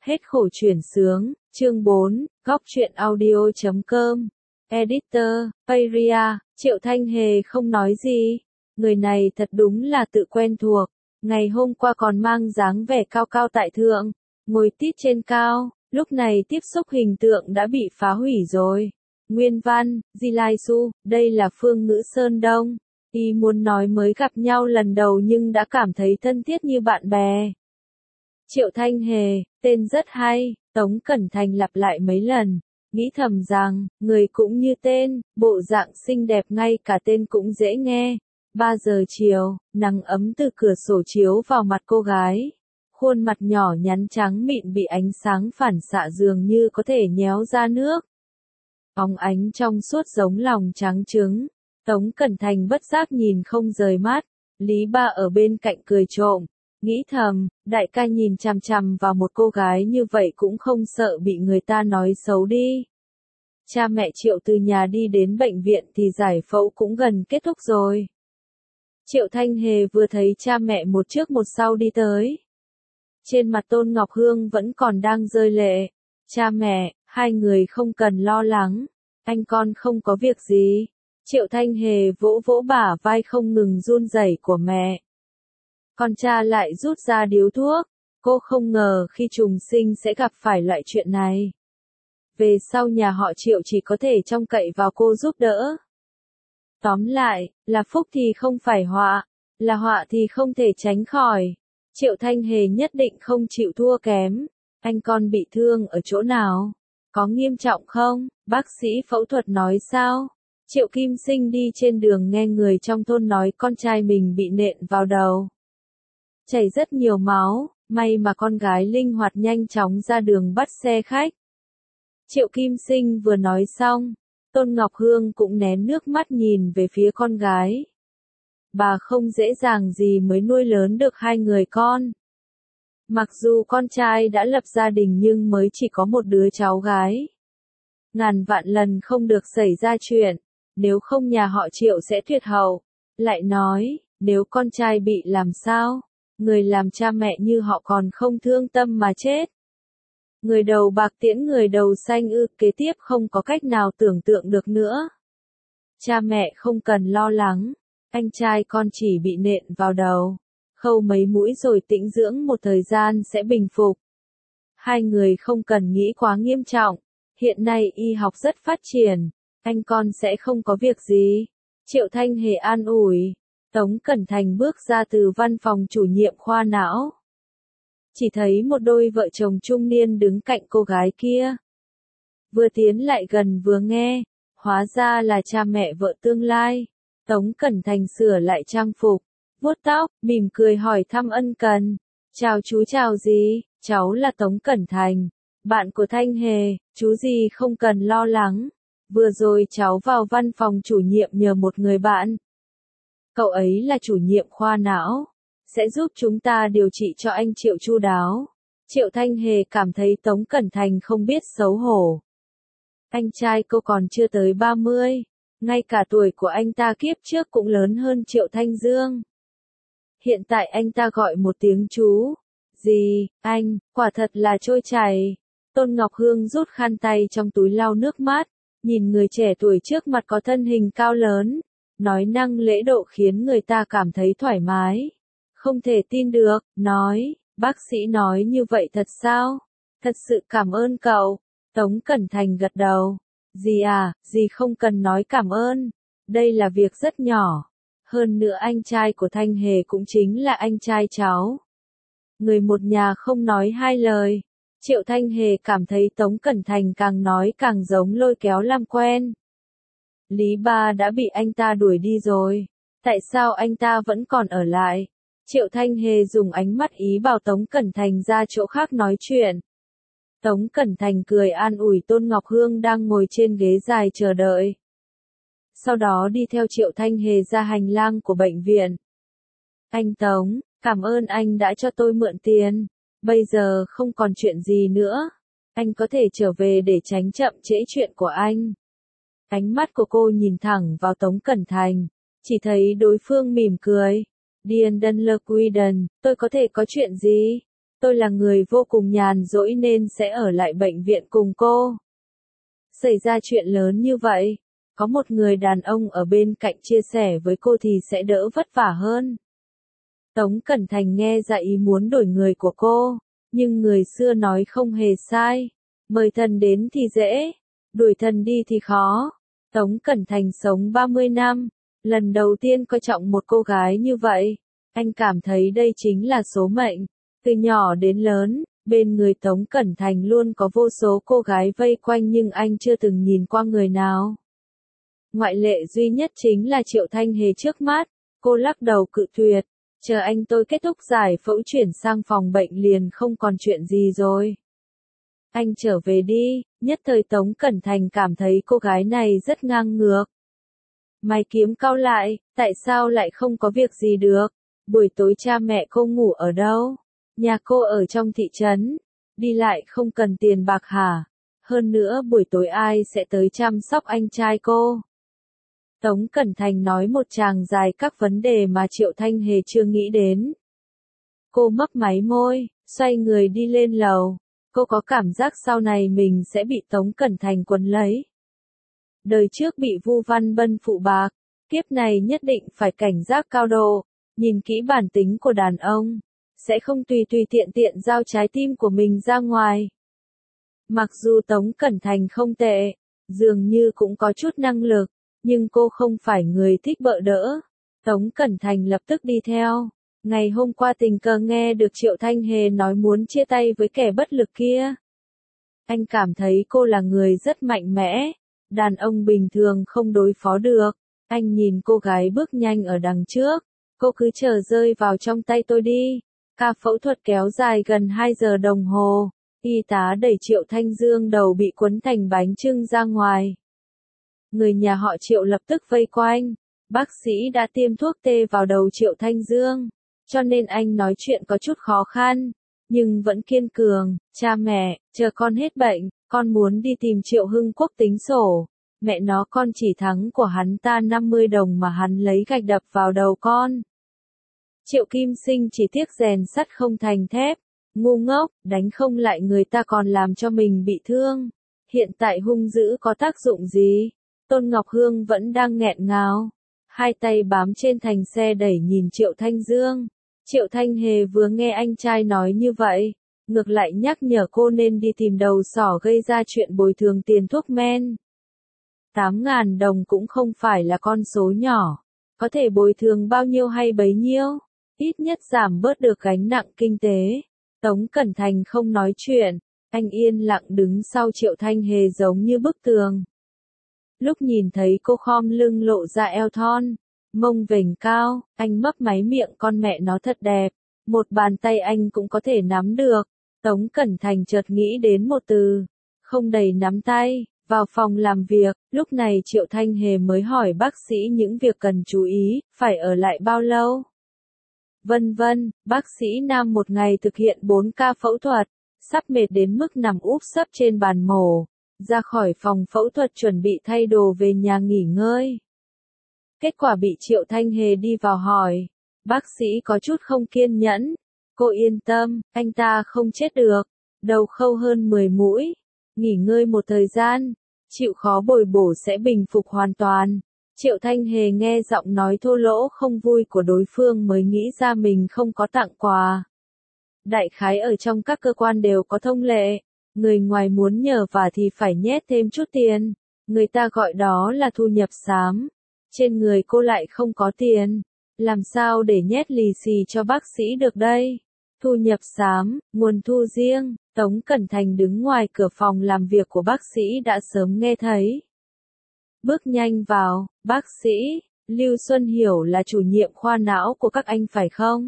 Hết khổ chuyển sướng, chương 4, góc truyện audio.com. Editor, Payria, Triệu Thanh Hề không nói gì. Người này thật đúng là tự quen thuộc. Ngày hôm qua còn mang dáng vẻ cao cao tại thượng, ngồi tít trên cao, lúc này tiếp xúc hình tượng đã bị phá hủy rồi. Nguyên văn, Di Lai Su, đây là Phương Ngữ Sơn Đông. Y muốn nói mới gặp nhau lần đầu nhưng đã cảm thấy thân thiết như bạn bè. Triệu Thanh Hề, tên rất hay, Tống Cẩn Thành lặp lại mấy lần, nghĩ thầm rằng, người cũng như tên, bộ dạng xinh đẹp ngay cả tên cũng dễ nghe. 3 giờ chiều, nắng ấm từ cửa sổ chiếu vào mặt cô gái. Khuôn mặt nhỏ nhắn trắng mịn bị ánh sáng phản xạ dường như có thể nhéo ra nước. Óng ánh trong suốt giống lòng trắng trứng. Tống Cẩn Thành bất giác nhìn không rời mắt. Lý Ba ở bên cạnh cười trộm, nghĩ thầm, đại ca nhìn chằm chằm vào một cô gái như vậy cũng không sợ bị người ta nói xấu đi. Cha mẹ Triệu từ nhà đi đến bệnh viện thì giải phẫu cũng gần kết thúc rồi. Triệu Thanh Hề vừa thấy cha mẹ một trước một sau đi tới. Trên mặt Tôn Ngọc Hương vẫn còn đang rơi lệ. Cha mẹ, hai người không cần lo lắng. Anh con không có việc gì. Triệu Thanh Hề vỗ vỗ bả vai không ngừng run rẩy của mẹ. Con cha lại rút ra điếu thuốc. Cô không ngờ khi trùng sinh sẽ gặp phải loại chuyện này. Về sau nhà họ Triệu chỉ có thể trông cậy vào cô giúp đỡ. Tóm lại, là phúc thì không phải họa, là họa thì không thể tránh khỏi. Triệu Thanh Hề nhất định không chịu thua kém. Anh con bị thương ở chỗ nào? Có nghiêm trọng không? Bác sĩ phẫu thuật nói sao? Triệu Kim Sinh đi trên đường nghe người trong thôn nói con trai mình bị nện vào đầu. Chảy rất nhiều máu, may mà con gái linh hoạt nhanh chóng ra đường bắt xe khách. Triệu Kim Sinh vừa nói xong, Tôn Ngọc Hương cũng nén nước mắt nhìn về phía con gái. Bà không dễ dàng gì mới nuôi lớn được hai người con. Mặc dù con trai đã lập gia đình nhưng mới chỉ có một đứa cháu gái. Ngàn vạn lần không được xảy ra chuyện, nếu không nhà họ Triệu sẽ tuyệt hậu. Lại nói, nếu con trai bị làm sao, người làm cha mẹ như họ còn không thương tâm mà chết. Người đầu bạc tiễn người đầu xanh kế tiếp không có cách nào tưởng tượng được nữa. Cha mẹ không cần lo lắng, anh trai con chỉ bị nện vào đầu. Khâu mấy mũi rồi tĩnh dưỡng một thời gian sẽ bình phục. Hai người không cần nghĩ quá nghiêm trọng, hiện nay y học rất phát triển, anh con sẽ không có việc gì. Triệu Thanh Hề an ủi. Tống Cẩn Thành bước ra từ văn phòng chủ nhiệm khoa não. Chỉ thấy một đôi vợ chồng trung niên đứng cạnh cô gái kia. Vừa tiến lại gần vừa nghe, hóa ra là cha mẹ vợ tương lai. Tống Cẩn Thành sửa lại trang phục, vuốt tóc, mỉm cười hỏi thăm ân cần. Chào chú chào gì, cháu là Tống Cẩn Thành, bạn của Thanh Hề, chú gì không cần lo lắng. Vừa rồi cháu vào văn phòng chủ nhiệm nhờ một người bạn. Cậu ấy là chủ nhiệm khoa não, sẽ giúp chúng ta điều trị cho anh Triệu chu đáo. Triệu Thanh Hề cảm thấy Tống Cẩn Thành không biết xấu hổ. Anh trai cô còn chưa tới 30, ngay cả tuổi của anh ta kiếp trước cũng lớn hơn Triệu Thanh Dương. Hiện tại anh ta gọi một tiếng chú. Gì, anh, quả thật là trôi chảy. Tôn Ngọc Hương rút khăn tay trong túi lau nước mắt, nhìn người trẻ tuổi trước mặt có thân hình cao lớn, nói năng lễ độ khiến người ta cảm thấy thoải mái. Không thể tin được, nói, bác sĩ nói như vậy thật sao? Thật sự cảm ơn cậu. Tống Cẩn Thành gật đầu. Dì à, dì không cần nói cảm ơn. Đây là việc rất nhỏ. Hơn nữa anh trai của Thanh Hề cũng chính là anh trai cháu. Người một nhà không nói hai lời. Triệu Thanh Hề cảm thấy Tống Cẩn Thành càng nói càng giống lôi kéo làm quen. Lý Ba đã bị anh ta đuổi đi rồi. Tại sao anh ta vẫn còn ở lại? Triệu Thanh Hề dùng ánh mắt ý bảo Tống Cẩn Thành ra chỗ khác nói chuyện. Tống Cẩn Thành cười an ủi Tôn Ngọc Hương đang ngồi trên ghế dài chờ đợi. Sau đó đi theo Triệu Thanh Hề ra hành lang của bệnh viện. Anh Tống, cảm ơn anh đã cho tôi mượn tiền. Bây giờ không còn chuyện gì nữa. Anh có thể trở về để tránh chậm trễ chuyện của anh. Ánh mắt của cô nhìn thẳng vào Tống Cẩn Thành. Chỉ thấy đối phương mỉm cười. Điền Đân Lơ Quy Đần, tôi có thể có chuyện gì? Tôi là người vô cùng nhàn rỗi nên sẽ ở lại bệnh viện cùng cô. Xảy ra chuyện lớn như vậy, có một người đàn ông ở bên cạnh chia sẻ với cô thì sẽ đỡ vất vả hơn. Tống Cẩn Thành nghe ra ý muốn đổi người của cô, nhưng người xưa nói không hề sai. Mời thần đến thì dễ, đuổi thần đi thì khó. Tống Cẩn Thành sống 30 năm, lần đầu tiên coi trọng một cô gái như vậy. Anh cảm thấy đây chính là số mệnh. Từ nhỏ đến lớn, bên người Tống Cẩn Thành luôn có vô số cô gái vây quanh nhưng anh chưa từng nhìn qua người nào. Ngoại lệ duy nhất chính là Triệu Thanh Hề trước mắt. Cô lắc đầu cự tuyệt. Chờ anh tôi kết thúc giải phẫu chuyển sang phòng bệnh liền không còn chuyện gì rồi. Anh trở về đi, nhất thời Tống Cẩn Thành cảm thấy cô gái này rất ngang ngược. Mày kiếm cau lại, tại sao lại không có việc gì được? Buổi tối cha mẹ cô ngủ ở đâu? Nhà cô ở trong thị trấn, đi lại không cần tiền bạc hả? Hơn nữa buổi tối ai sẽ tới chăm sóc anh trai cô? Tống Cẩn Thành nói một tràng dài các vấn đề mà Triệu Thanh Hề chưa nghĩ đến. Cô mấp máy môi, xoay người đi lên lầu. Cô có cảm giác sau này mình sẽ bị Tống Cẩn Thành quấn lấy. Đời trước bị Vu Văn Bân phụ bạc, kiếp này nhất định phải cảnh giác cao độ, nhìn kỹ bản tính của đàn ông, sẽ không tùy tiện giao trái tim của mình ra ngoài. Mặc dù Tống Cẩn Thành không tệ, dường như cũng có chút năng lực, nhưng cô không phải người thích bợ đỡ. Tống Cẩn Thành lập tức đi theo. Ngày hôm qua tình cờ nghe được Triệu Thanh Hề nói muốn chia tay với kẻ bất lực kia. Anh cảm thấy cô là người rất mạnh mẽ, đàn ông bình thường không đối phó được. Anh nhìn cô gái bước nhanh ở đằng trước, cô cứ chờ rơi vào trong tay tôi đi. Ca phẫu thuật kéo dài gần 2 giờ đồng hồ, y tá đẩy Triệu Thanh Dương đầu bị quấn thành bánh chưng ra ngoài. Người nhà họ Triệu lập tức vây quanh, bác sĩ đã tiêm thuốc tê vào đầu Triệu Thanh Dương, cho nên anh nói chuyện có chút khó khăn, nhưng vẫn kiên cường. Cha mẹ, chờ con hết bệnh, con muốn đi tìm Triệu Hưng Quốc tính sổ. Mẹ nó, con chỉ thắng của hắn ta 50 đồng mà hắn lấy gạch đập vào đầu con. Triệu Kim Sinh chỉ tiếc rèn sắt không thành thép, ngu ngốc, đánh không lại người ta còn làm cho mình bị thương. Hiện tại hung dữ có tác dụng gì? Tôn Ngọc Hương vẫn đang nghẹn ngào, hai tay bám trên thành xe đẩy nhìn Triệu Thanh Dương. Triệu Thanh Hề vừa nghe anh trai nói như vậy, ngược lại nhắc nhở cô nên đi tìm đầu sỏ gây ra chuyện bồi thường tiền thuốc men. 8.000 đồng cũng không phải là con số nhỏ, có thể bồi thường bao nhiêu hay bấy nhiêu, ít nhất giảm bớt được gánh nặng kinh tế. Tống Cẩn Thành không nói chuyện, anh yên lặng đứng sau Triệu Thanh Hề giống như bức tường. Lúc nhìn thấy cô khom lưng lộ ra eo thon, mông vểnh cao, anh mấp máy miệng, con mẹ nó thật đẹp, một bàn tay anh cũng có thể nắm được. Tống Cẩn Thành chợt nghĩ đến một từ, không đầy nắm tay. Vào phòng làm việc, lúc này Triệu Thanh Hề mới hỏi bác sĩ những việc cần chú ý, phải ở lại bao lâu? Vân vân, bác sĩ Nam một ngày thực hiện 4 ca phẫu thuật, sắp mệt đến mức nằm úp sấp trên bàn mổ, ra khỏi phòng phẫu thuật chuẩn bị thay đồ về nhà nghỉ ngơi. Kết quả bị Triệu Thanh Hề đi vào hỏi, bác sĩ có chút không kiên nhẫn, cô yên tâm, anh ta không chết được, đầu khâu hơn 10 mũi, nghỉ ngơi một thời gian, chịu khó bồi bổ sẽ bình phục hoàn toàn. Triệu Thanh Hề nghe giọng nói thô lỗ không vui của đối phương mới nghĩ ra mình không có tặng quà. Đại khái ở trong các cơ quan đều có thông lệ, người ngoài muốn nhờ vả thì phải nhét thêm chút tiền, người ta gọi đó là thu nhập xám. Trên người cô lại không có tiền, làm sao để nhét lì xì cho bác sĩ được đây? Thu nhập xám, nguồn thu riêng. Tống Cẩn Thành đứng ngoài cửa phòng làm việc của bác sĩ đã sớm nghe thấy. Bước nhanh vào, bác sĩ, Lưu Xuân Hiểu là chủ nhiệm khoa não của các anh phải không?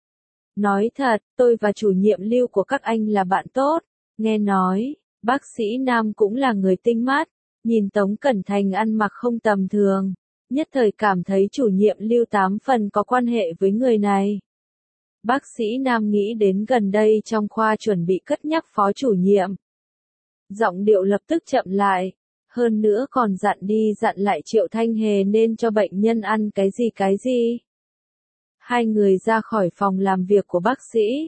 Nói thật, tôi và chủ nhiệm Lưu của các anh là bạn tốt. Nghe nói, bác sĩ Nam cũng là người tinh mắt, nhìn Tống Cẩn Thành ăn mặc không tầm thường, nhất thời cảm thấy chủ nhiệm Lưu 8 phần có quan hệ với người này. Bác sĩ Nam nghĩ đến gần đây trong khoa chuẩn bị cất nhắc phó chủ nhiệm. Giọng điệu lập tức chậm lại, hơn nữa còn dặn đi dặn lại Triệu Thanh Hề nên cho bệnh nhân ăn cái gì. Hai người ra khỏi phòng làm việc của bác sĩ.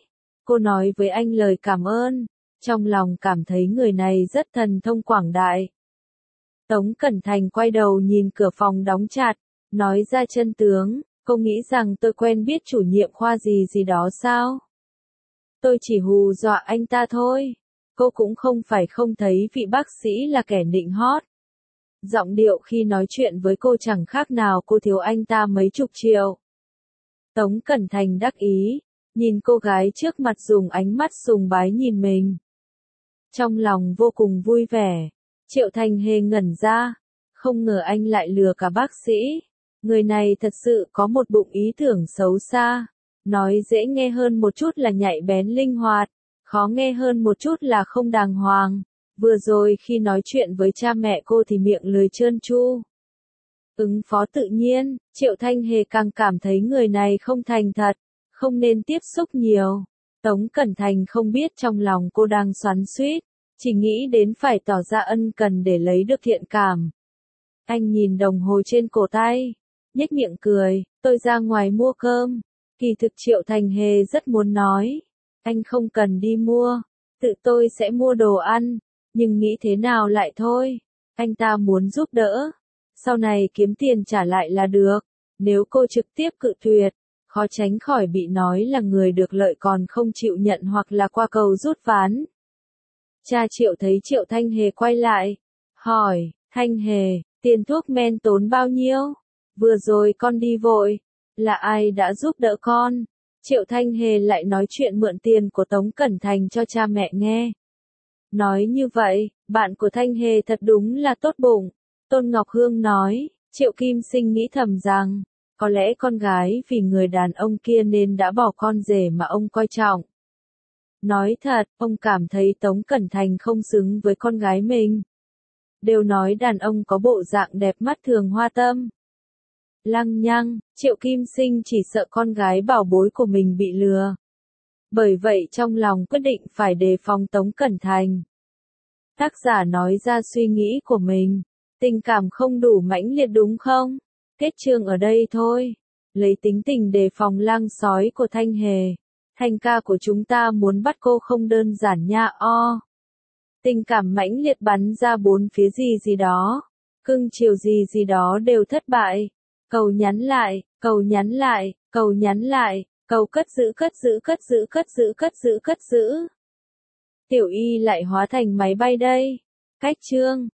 Cô nói với anh lời cảm ơn, trong lòng cảm thấy người này rất thần thông quảng đại. Tống Cẩn Thành quay đầu nhìn cửa phòng đóng chặt, nói ra chân tướng, cô nghĩ rằng tôi quen biết chủ nhiệm khoa gì gì đó sao? Tôi chỉ hù dọa anh ta thôi. Cô cũng không phải không thấy vị bác sĩ là kẻ nịnh hót. Giọng điệu khi nói chuyện với cô chẳng khác nào cô thiếu anh ta mấy chục triệu. Tống Cẩn Thành đắc ý, nhìn cô gái trước mặt dùng ánh mắt sùng bái nhìn mình. Trong lòng vô cùng vui vẻ, Triệu Thanh Hề ngẩn ra, không ngờ anh lại lừa cả bác sĩ. Người này thật sự có một bụng ý tưởng xấu xa, nói dễ nghe hơn một chút là nhạy bén linh hoạt, khó nghe hơn một chút là không đàng hoàng. Vừa rồi khi nói chuyện với cha mẹ cô thì miệng lưỡi trơn tru. Ứng phó tự nhiên, Triệu Thanh Hề càng cảm thấy người này không thành thật, không nên tiếp xúc nhiều. Tống Cẩn Thành không biết trong lòng cô đang xoắn xuýt, chỉ nghĩ đến phải tỏ ra ân cần để lấy được thiện cảm. Anh nhìn đồng hồ trên cổ tay, nhếch miệng cười, tôi ra ngoài mua cơm. Kỳ thực Triệu Thanh Hề rất muốn nói, anh không cần đi mua, tự tôi sẽ mua đồ ăn, nhưng nghĩ thế nào lại thôi. Anh ta muốn giúp đỡ, sau này kiếm tiền trả lại là được. Nếu cô trực tiếp cự tuyệt, khó tránh khỏi bị nói là người được lợi còn không chịu nhận hoặc là qua cầu rút ván. Cha Triệu thấy Triệu Thanh Hề quay lại, hỏi, Thanh Hề, tiền thuốc men tốn bao nhiêu? Vừa rồi con đi vội, là ai đã giúp đỡ con? Triệu Thanh Hề lại nói chuyện mượn tiền của Tống Cẩn Thành cho cha mẹ nghe. Nói như vậy, bạn của Thanh Hề thật đúng là tốt bụng. Tôn Ngọc Hương nói, Triệu Kim Sinh nghĩ thầm rằng, có lẽ con gái vì người đàn ông kia nên đã bỏ con rể mà ông coi trọng. Nói thật, ông cảm thấy Tống Cẩn Thành không xứng với con gái mình. Đều nói đàn ông có bộ dạng đẹp mắt thường hoa tâm. Lăng nhăng, Triệu Kim Sinh chỉ sợ con gái bảo bối của mình bị lừa. Bởi vậy trong lòng quyết định phải đề phòng Tống Cẩn Thành. Tác giả nói ra suy nghĩ của mình. Tình cảm không đủ mãnh liệt đúng không? Kết chương ở đây thôi. Lấy tính tình đề phòng lang sói của Thanh Hề. Thanh ca của chúng ta muốn bắt cô không đơn giản nha o. Tình cảm mãnh liệt bắn ra bốn phía gì gì đó. Cưng chiều gì gì đó đều thất bại. Cầu nhắn lại, cầu nhắn lại, cầu nhắn lại, cầu cất giữ cất giữ cất giữ cất giữ cất giữ cất giữ. Tiểu Y lại hóa thành máy bay đây. Cách chương.